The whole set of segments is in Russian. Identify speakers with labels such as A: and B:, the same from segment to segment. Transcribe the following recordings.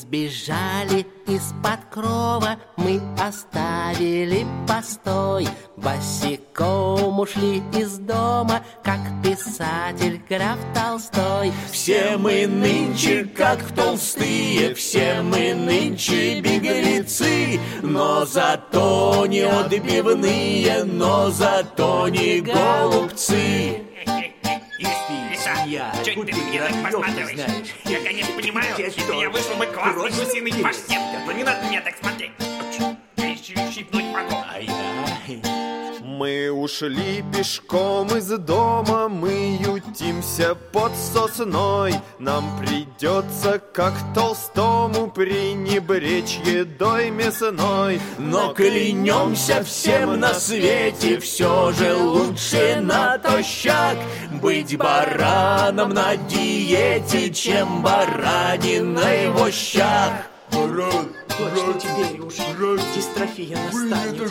A: сбежали из-под крова, мы оставили постой. Босиком ушли из дома, как писатель граф Толстой.
B: Все мы нынче как толстые, все мы нынче беглецы, но зато не отбивные, но зато не голубцы.
C: Я, что ты мне так посматриваешь? Я, конечно, понимаю, если бы я вышел бы классный гусиный паштет, но не надо меня так смотреть. Щипнуть могу.
D: Мы ушли пешком из дома, мы ютимся под сосной. Нам придется, как Толстому, пренебречь едой мясной.
B: Но клянемся всем на свете, все же лучше натощак быть бараном на диете, чем бараниной в ощах.
A: Точно теперь уж дистрофия настанет.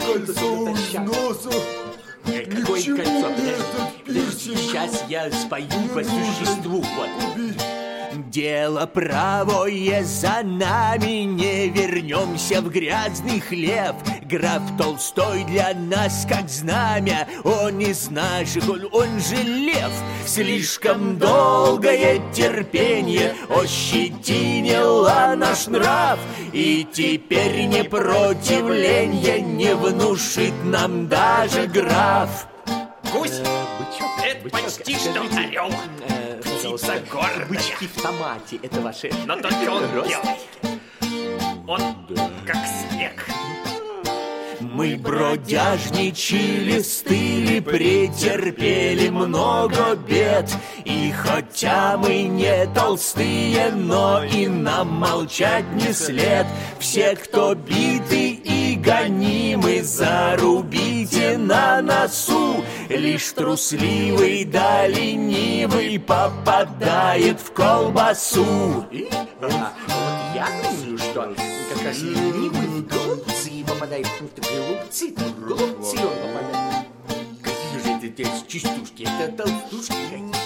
B: Какое кольцо? Подожди, сейчас я спою по существу. Дело правое за нами, не вернемся в грязный хлеб. Граф Толстой для нас как знамя, он из наших, он же лев. Слишком долгое терпение ощетинило наш нрав, и теперь непротивление не внушит нам даже граф.
C: Гусь? Это почти что орел. Птица гордая.
A: Бычки в томате, это ваши...
C: Но только он белый. Он как снег.
B: Мы бродяжничали, стыли, претерпели много бед. И хотя мы не толстые, но и нам молчать не след. Все, кто биты и гонимы, зарубите на носу. Лишь трусливый да ленивый попадает в колбасу.
A: Я думаю, что как раз ленивый в голубцы попадает. Голубцы он попадает.
B: Какие же это частушки? Это толстушки какие-то.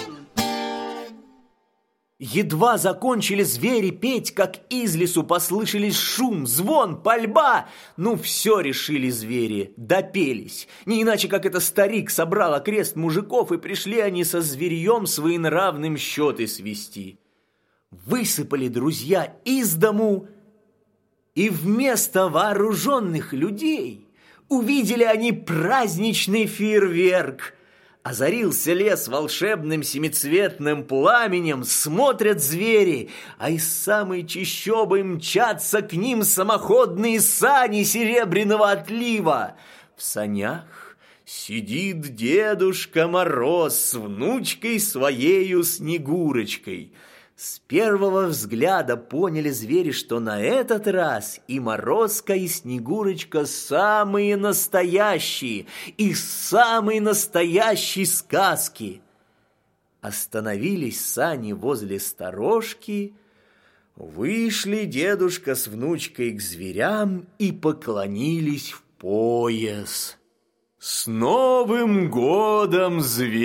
B: Едва закончили звери петь, как из лесу послышались шум, звон, пальба. Ну, все решили звери, допелись. Не иначе, как это старик собрал окрест мужиков, и пришли они со зверьем своенравным счеты свести. Высыпали друзья из дому, и вместо вооруженных людей увидели они праздничный фейерверк. Озарился лес волшебным семицветным пламенем, смотрят звери, а из самой чащобы мчатся к ним самоходные сани серебряного отлива. В санях сидит Дедушка Мороз с внучкой своею Снегурочкой. С первого взгляда поняли звери, что на этот раз и Морозко, и Снегурочка самые настоящие, из самой настоящей сказки. Остановились сани возле сторожки, вышли дедушка с внучкой к зверям и поклонились в пояс. С Новым годом,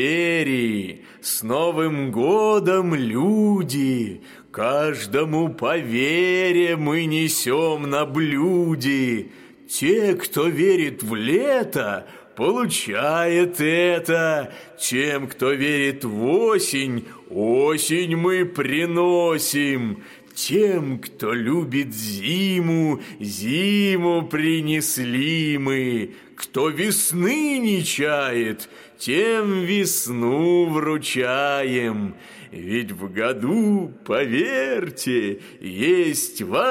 B: звери! С Новым годом, люди! Каждому по вере мы несем на блюде. Те, кто верит в лето, получает это. Тем, кто верит в осень, осень мы приносим. Тем, кто любит зиму, зиму принесли мы. Кто весны не чает, тем весну вручаем. Ведь в году, поверьте, есть в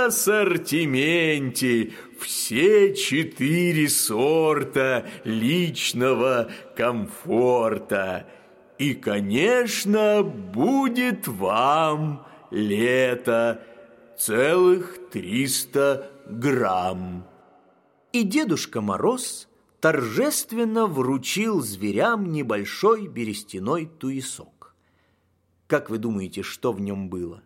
B: ассортименте все 4 сорта личного комфорта. И, конечно, будет вам лето целых 300 грамм. И Дедушка Мороз торжественно вручил зверям небольшой берестяной туесок. Как вы думаете, что в нем было?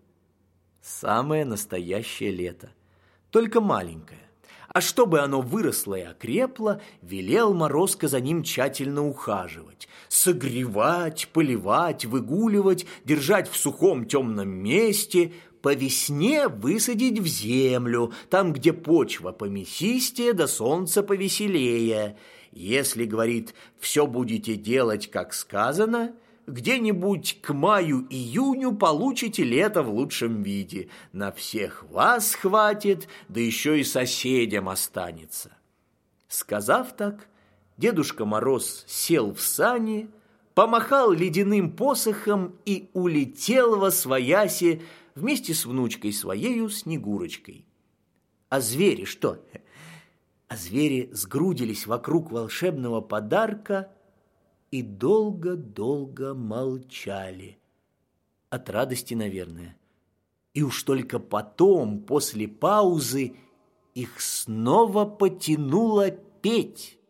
B: Самое настоящее лето, только маленькое. А чтобы оно выросло и окрепло, велел Морозко за ним тщательно ухаживать, согревать, поливать, выгуливать, держать в сухом темном месте, по весне высадить в землю, там, где почва помесистее, да солнце повеселее. Если, говорит, все будете делать, как сказано, где-нибудь к маю-июню получите лето в лучшем виде. На всех вас хватит, да еще и соседям останется». Сказав так, Дедушка Мороз сел в сани, помахал ледяным посохом и улетел восвояси вместе с внучкой своею Снегурочкой. А звери что? А звери сгрудились вокруг волшебного подарка и долго-долго молчали. От радости, наверное. И уж только потом, после паузы, их снова потянуло петь.